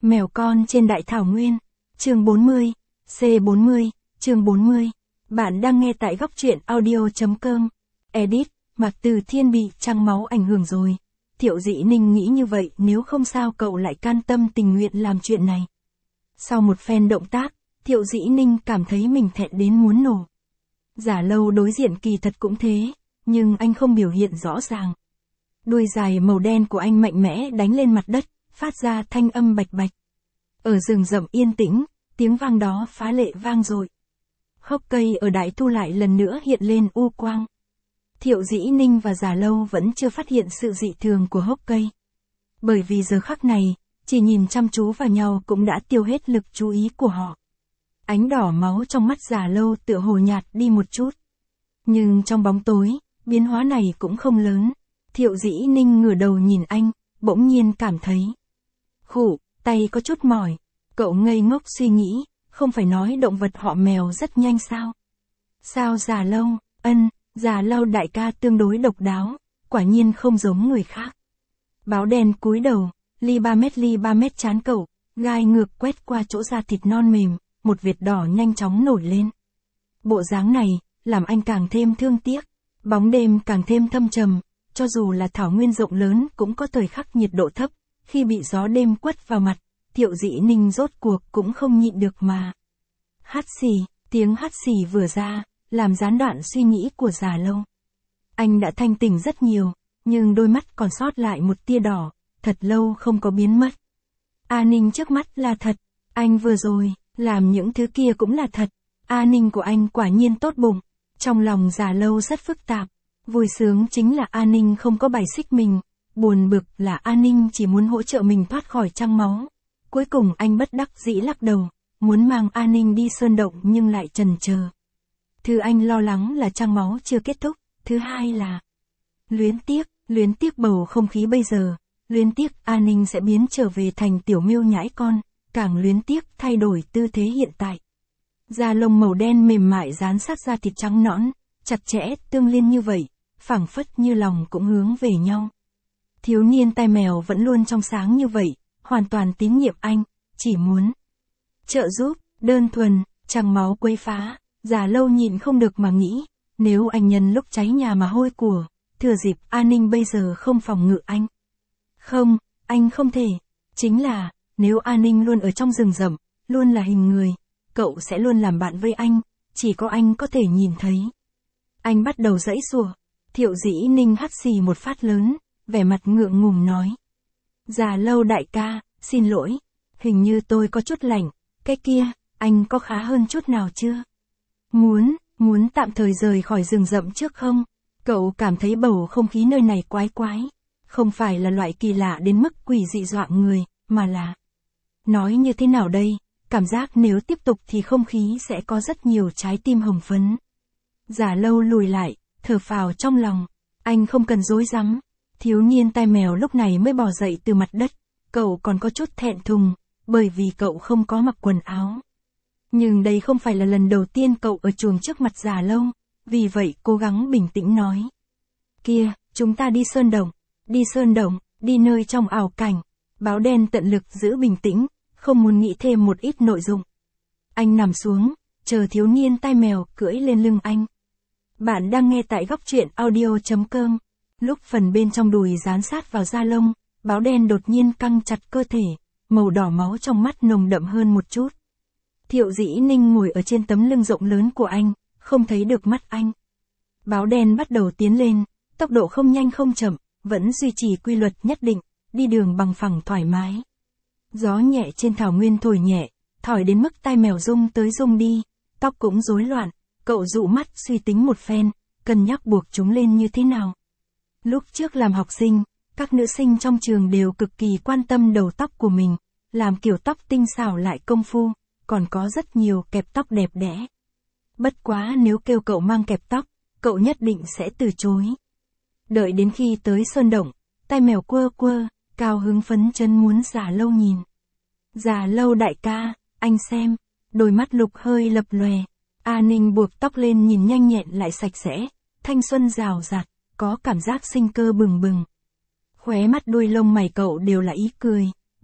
Mèo con trên đại thảo nguyên. Chương 40. C40. Chương 40. Bạn đang nghe tại góc truyện audio.com. Edit. Mạc Từ Thiên bị trăng máu ảnh hưởng rồi. Thiệu Dĩ Ninh nghĩ như vậy, nếu không sao cậu lại can tâm tình nguyện làm chuyện này. Sau một phen động tác, Thiệu Dĩ Ninh cảm thấy mình thẹn đến muốn nổ. Giả Lâu đối diện kỳ thật cũng thế, nhưng anh không biểu hiện rõ ràng. Đuôi dài màu đen của anh mạnh mẽ đánh lên mặt đất, phát ra thanh âm bạch bạch. Ở rừng rậm yên tĩnh, tiếng vang đó phá lệ vang dội. Hốc cây ở đại thu lại lần nữa hiện lên u quang. Thiệu Dĩ Ninh và Giả Lâu vẫn chưa phát hiện sự dị thường của hốc cây. Bởi vì giờ khắc này, chỉ nhìn chăm chú vào nhau cũng đã tiêu hết lực chú ý của họ. Ánh đỏ máu trong mắt Giả Lâu tựa hồ nhạt đi một chút. Nhưng trong bóng tối, biến hóa này cũng không lớn. Thiệu Dĩ Ninh ngửa đầu nhìn anh, bỗng nhiên cảm thấy khụ, tay có chút mỏi. Cậu ngây ngốc suy nghĩ, không phải nói động vật họ mèo rất nhanh sao? Sao Giả Lâu? Giả Lâu đại ca tương đối độc đáo, quả nhiên không giống người khác. Báo đen cúi đầu, ly 3 mét chán cậu, gai ngược quét qua chỗ da thịt non mềm, một vệt đỏ nhanh chóng nổi lên. Bộ dáng này, làm anh càng thêm thương tiếc, bóng đêm càng thêm thâm trầm, cho dù là thảo nguyên rộng lớn cũng có thời khắc nhiệt độ thấp, khi bị gió đêm quất vào mặt, Thiệu Dĩ Ninh rốt cuộc cũng không nhịn được mà. Hắt xì, tiếng hắt xì vừa ra, làm gián đoạn suy nghĩ của Giả Lâu. Anh đã thanh tỉnh rất nhiều, nhưng đôi mắt còn sót lại một tia đỏ, thật lâu không có biến mất. A Ninh trước mắt là thật, anh vừa rồi, làm những thứ kia cũng là thật. A Ninh của anh quả nhiên tốt bụng. Trong lòng Giả Lâu rất phức tạp, vui sướng chính là A Ninh không có bài xích mình, buồn bực là A Ninh chỉ muốn hỗ trợ mình thoát khỏi trăng máu. Cuối cùng anh bất đắc dĩ lắc đầu, muốn mang A Ninh đi sơn động nhưng lại chần chờ. Thứ anh lo lắng là trăng máu chưa kết thúc, thứ hai là luyến tiếc bầu không khí bây giờ, luyến tiếc A Ninh sẽ biến trở về thành tiểu miêu nhãi con, càng luyến tiếc thay đổi tư thế hiện tại. Da lông màu đen mềm mại dán sát da thịt trắng nõn, chặt chẽ tương liên như vậy, phảng phất như lòng cũng hướng về nhau. Thiếu niên tai mèo vẫn luôn trong sáng như vậy, hoàn toàn tín nhiệm anh, chỉ muốn trợ giúp, đơn thuần, trăng máu quấy phá. Giả Lâu nhịn không được mà nghĩ, nếu anh nhân lúc cháy nhà mà hôi của, thừa dịp A Ninh bây giờ không phòng ngự anh. Không, anh không thể. Chính là, nếu A Ninh luôn ở trong rừng rậm, luôn là hình người, cậu sẽ luôn làm bạn với anh, chỉ có anh có thể nhìn thấy. Anh bắt đầu giãy giụa. Thiệu Dĩ Ninh hắt xì một phát lớn, vẻ mặt ngượng ngùng nói. Giả Lâu đại ca, xin lỗi, hình như tôi có chút lạnh, cái kia, anh có khá hơn chút nào chưa? Muốn tạm thời rời khỏi rừng rậm trước không? Cậu cảm thấy bầu không khí nơi này quái quái. Không phải là loại kỳ lạ đến mức quỷ dị dọa người, mà là... Nói như thế nào đây? Cảm giác nếu tiếp tục thì không khí sẽ có rất nhiều trái tim hồng phấn. Giả Lâu lùi lại, thở phào trong lòng. Anh không cần dối rắm. Thiếu niên tai mèo lúc này mới bò dậy từ mặt đất. Cậu còn có chút thẹn thùng, bởi vì cậu không có mặc quần áo. Nhưng đây không phải là lần đầu tiên cậu ở chuồng trước mặt Giả Lâu, vì vậy cố gắng bình tĩnh nói. Kia, chúng ta đi sơn động, đi nơi trong ảo cảnh. Báo đen tận lực giữ bình tĩnh, không muốn nghĩ thêm một ít nội dung. Anh nằm xuống, chờ thiếu niên tai mèo cưỡi lên lưng anh. Bạn đang nghe tại góc truyện audio.com. Lúc phần bên trong đùi dán sát vào da lông, báo đen đột nhiên căng chặt cơ thể, màu đỏ máu trong mắt nồng đậm hơn một chút. Thiệu Dĩ Ninh ngồi ở trên tấm lưng rộng lớn của anh, không thấy được mắt anh. Báo đen bắt đầu tiến lên, tốc độ không nhanh không chậm, vẫn duy trì quy luật nhất định, đi đường bằng phẳng thoải mái. Gió nhẹ trên thảo nguyên thổi nhẹ, thổi đến mức tai mèo rung tới rung đi, tóc cũng rối loạn, cậu dụ mắt suy tính một phen, cân nhắc buộc chúng lên như thế nào. Lúc trước làm học sinh, các nữ sinh trong trường đều cực kỳ quan tâm đầu tóc của mình, làm kiểu tóc tinh xảo lại công phu, còn có rất nhiều kẹp tóc đẹp đẽ. Bất quá nếu kêu cậu mang kẹp tóc, cậu nhất định sẽ từ chối. Đợi đến khi tới sơn động, tai mèo quơ quơ, cao hứng phấn chấn muốn Giả Lâu nhìn. Giả Lâu đại ca, anh xem, đôi mắt lục hơi lập lòe. A Ninh buộc tóc lên nhìn nhanh nhẹn lại sạch sẽ, thanh xuân rào rạt, có cảm giác sinh cơ bừng bừng. Khóe mắt đuôi lông mày cậu đều là ý cười,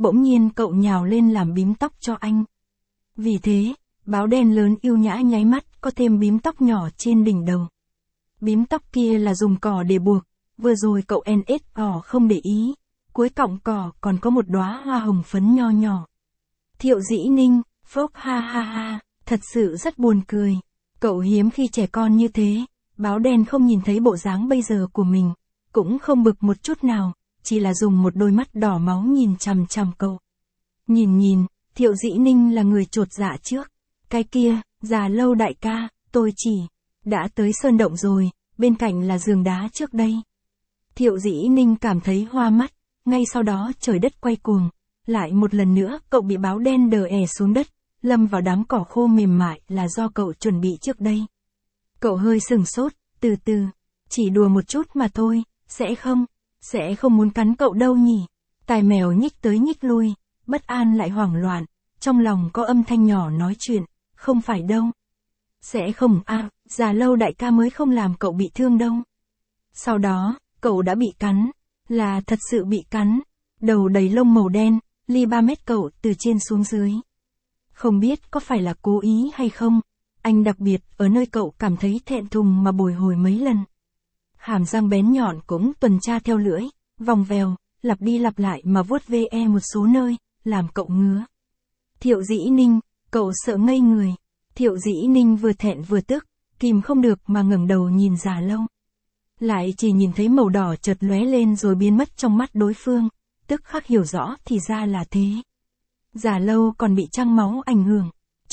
bỗng nhiên cậu nhào lên làm bím tóc cho anh. Vì thế, báo đen lớn yêu nhã nháy mắt có thêm bím tóc nhỏ trên đỉnh đầu. Bím tóc kia là dùng cỏ để buộc, vừa rồi cậu NSO không để ý, cuối cọng cỏ còn có một đóa hoa hồng phấn nho nhỏ. Thiệu Dĩ Ninh, phốc ha ha ha, thật sự rất buồn cười. Cậu hiếm khi trẻ con như thế, báo đen không nhìn thấy bộ dáng bây giờ của mình, cũng không bực một chút nào, chỉ là dùng một đôi mắt đỏ máu nhìn chằm chằm cậu. Nhìn, Thiệu Dĩ Ninh là người chột dạ trước. Cái kia, Già Lâu đại ca, tôi chỉ đã tới sơn động rồi, bên cạnh là giường đá trước đây. Thiệu Dĩ Ninh cảm thấy hoa mắt, ngay sau đó trời đất quay cuồng, lại một lần nữa cậu bị báo đen đờ è xuống đất, lâm vào đám cỏ khô mềm mại là do cậu chuẩn bị trước đây. Cậu hơi sừng sốt, từ từ, chỉ đùa một chút mà thôi, sẽ không muốn cắn cậu đâu nhỉ. Tài mèo nhích tới nhích lui, bất an lại hoảng loạn, trong lòng có âm thanh nhỏ nói chuyện, không phải đâu. Sẽ không Già Lâu đại ca mới không làm cậu bị thương đâu. Sau đó, cậu đã bị cắn, là thật sự bị cắn, đầu đầy lông màu đen, ly 3 mét cậu từ trên xuống dưới. Không biết có phải là cố ý hay không, anh đặc biệt ở nơi cậu cảm thấy thẹn thùng mà bồi hồi mấy lần. Hàm răng bén nhọn cũng tuần tra theo lưỡi, vòng vèo, lặp đi lặp lại mà vuốt ve một số nơi, làm cậu ngứa. Thiệu Dĩ Ninh, cậu sợ ngây người. Thiệu Dĩ Ninh vừa thẹn vừa tức, kìm không được mà ngẩng đầu nhìn Già Lâu. Lại chỉ nhìn thấy màu đỏ chợt lóe lên rồi biến mất trong mắt đối phương, tức khắc hiểu rõ thì ra là thế. Già Lâu còn bị trăng máu ảnh hưởng,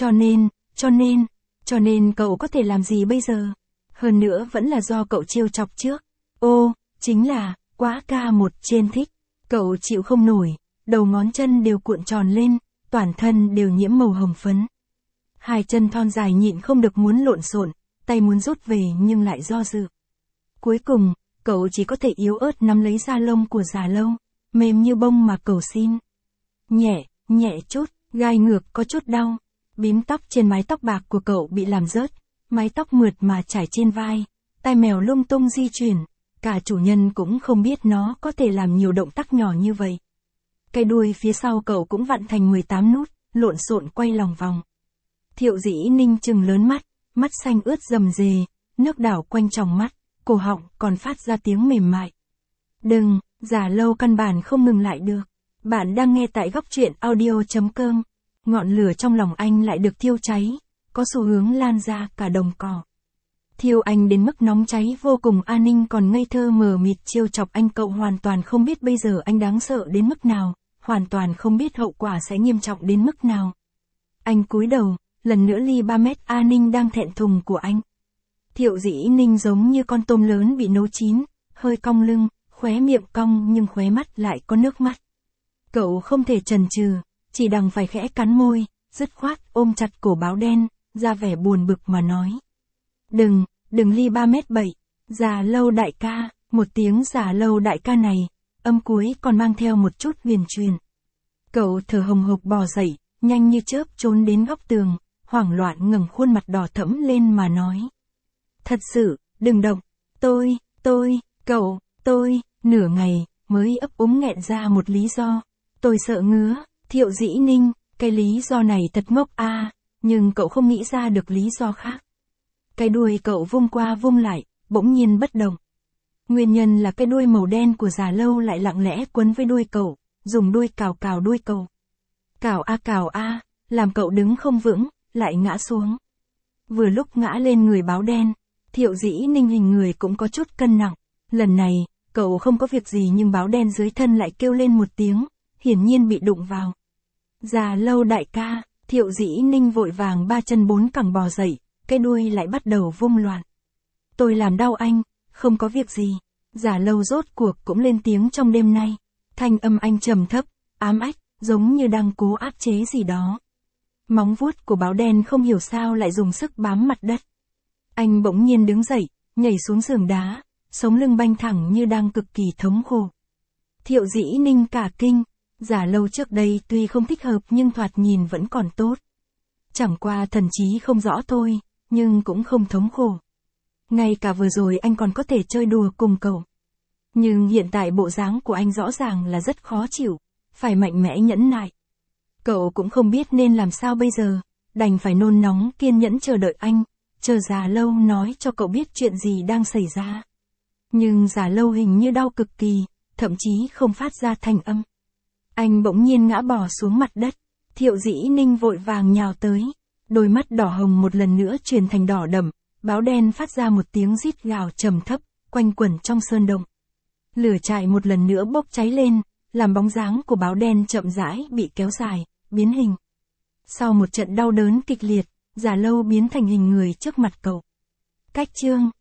cho nên cậu có thể làm gì bây giờ? Hơn nữa vẫn là do cậu trêu chọc trước. Ô, chính là, quá ca một trên thích. Cậu chịu không nổi, đầu ngón chân đều cuộn tròn lên, toàn thân đều nhiễm màu hồng phấn. Hai chân thon dài nhịn không được muốn lộn xộn, tay muốn rút về nhưng lại do dự. Cuối cùng, cậu chỉ có thể yếu ớt nắm lấy da lông của Già Lâu, mềm như bông mà cầu xin. Nhẹ chút, gai ngược có chút đau. Bím tóc trên mái tóc bạc của cậu bị làm rớt, mái tóc mượt mà trải trên vai, tai mèo lung tung di chuyển, cả chủ nhân cũng không biết nó có thể làm nhiều động tác nhỏ như vậy. Cái đuôi phía sau cậu cũng vặn thành 18 nút, lộn xộn quay lòng vòng. Thiệu Dĩ Ninh trừng lớn mắt xanh ướt rầm rề, nước đảo quanh tròng mắt, cổ họng còn phát ra tiếng mềm mại. Đừng, Già Lâu căn bản không ngừng lại được. Bạn đang nghe tại góc truyện audio.com. Ngọn lửa trong lòng anh lại được thiêu cháy, có xu hướng lan ra cả đồng cỏ. Thiêu anh đến mức nóng cháy vô cùng. An Ninh còn ngây thơ mờ mịt trêu chọc anh, cậu hoàn toàn không biết bây giờ anh đáng sợ đến mức nào, hoàn toàn không biết hậu quả sẽ nghiêm trọng đến mức nào. Anh cúi đầu, lần nữa ly 3 mét. An Ninh đang thẹn thùng của anh. Thiệu Dĩ Ninh giống như con tôm lớn bị nấu chín, hơi cong lưng, khóe miệng cong nhưng khóe mắt lại có nước mắt. Cậu không thể chần chừ, chỉ đành phải khẽ cắn môi, dứt khoát ôm chặt cổ báo đen, ra vẻ buồn bực mà nói. Đừng ly 3 mét bậy, Già Lâu đại ca. Một tiếng Già Lâu đại ca này, âm cuối còn mang theo một chút huyền truyền. Cậu thở hồng hộc bò dậy, nhanh như chớp trốn đến góc tường, hoảng loạn ngẩng khuôn mặt đỏ thẫm lên mà nói. Thật sự, đừng động, tôi, nửa ngày, mới ấp úng nghẹn ra một lý do. Tôi sợ ngứa. Thiệu Dĩ Ninh, cái lý do này thật ngốc nhưng cậu không nghĩ ra được lý do khác. Cái đuôi cậu vung qua vung lại, bỗng nhiên bất động. Nguyên nhân là cái đuôi màu đen của Già Lâu lại lặng lẽ quấn với đuôi cậu, dùng đuôi cào đuôi cậu. Cào làm cậu đứng không vững, lại ngã xuống. Vừa lúc ngã lên người báo đen, Thiệu Dĩ Ninh hình người cũng có chút cân nặng. Lần này, cậu không có việc gì nhưng báo đen dưới thân lại kêu lên một tiếng, hiển nhiên bị đụng vào. Già Lâu đại ca. Thiệu Dĩ Ninh vội vàng 3 chân 4 cẳng bò dậy, cái đuôi lại bắt đầu vung loạn. Tôi làm đau anh, không có việc gì. Già Lâu rốt cuộc cũng lên tiếng trong đêm nay. Thanh âm anh trầm thấp, ám ách, giống như đang cố áp chế gì đó. Móng vuốt của báo đen không hiểu sao lại dùng sức bám mặt đất. Anh bỗng nhiên đứng dậy, nhảy xuống giường đá, sống lưng banh thẳng như đang cực kỳ thống khổ. Thiệu Dĩ Ninh cả kinh. Già Lâu trước đây tuy không thích hợp nhưng thoạt nhìn vẫn còn tốt. Chẳng qua thần trí không rõ thôi, nhưng cũng không thống khổ. Ngay cả vừa rồi anh còn có thể chơi đùa cùng cậu. Nhưng hiện tại bộ dáng của anh rõ ràng là rất khó chịu. phải mạnh mẽ nhẫn nại. Cậu cũng không biết nên làm sao bây giờ, đành phải nôn nóng kiên nhẫn chờ đợi anh, chờ Già Lâu nói cho cậu biết chuyện gì đang xảy ra. Nhưng Già Lâu hình như đau cực kỳ, thậm chí không phát ra thành âm. Anh bỗng nhiên ngã bò xuống mặt đất, Thiệu Dĩ Ninh vội vàng nhào tới, đôi mắt đỏ hồng một lần nữa chuyển thành đỏ đậm, báo đen phát ra một tiếng rít gào trầm thấp, quanh quẩn trong sơn động. Lửa trại một lần nữa bốc cháy lên, làm bóng dáng của báo đen chậm rãi bị kéo dài, biến hình. Sau một trận đau đớn kịch liệt, Già Lâu biến thành hình người trước mặt cậu. Cách chương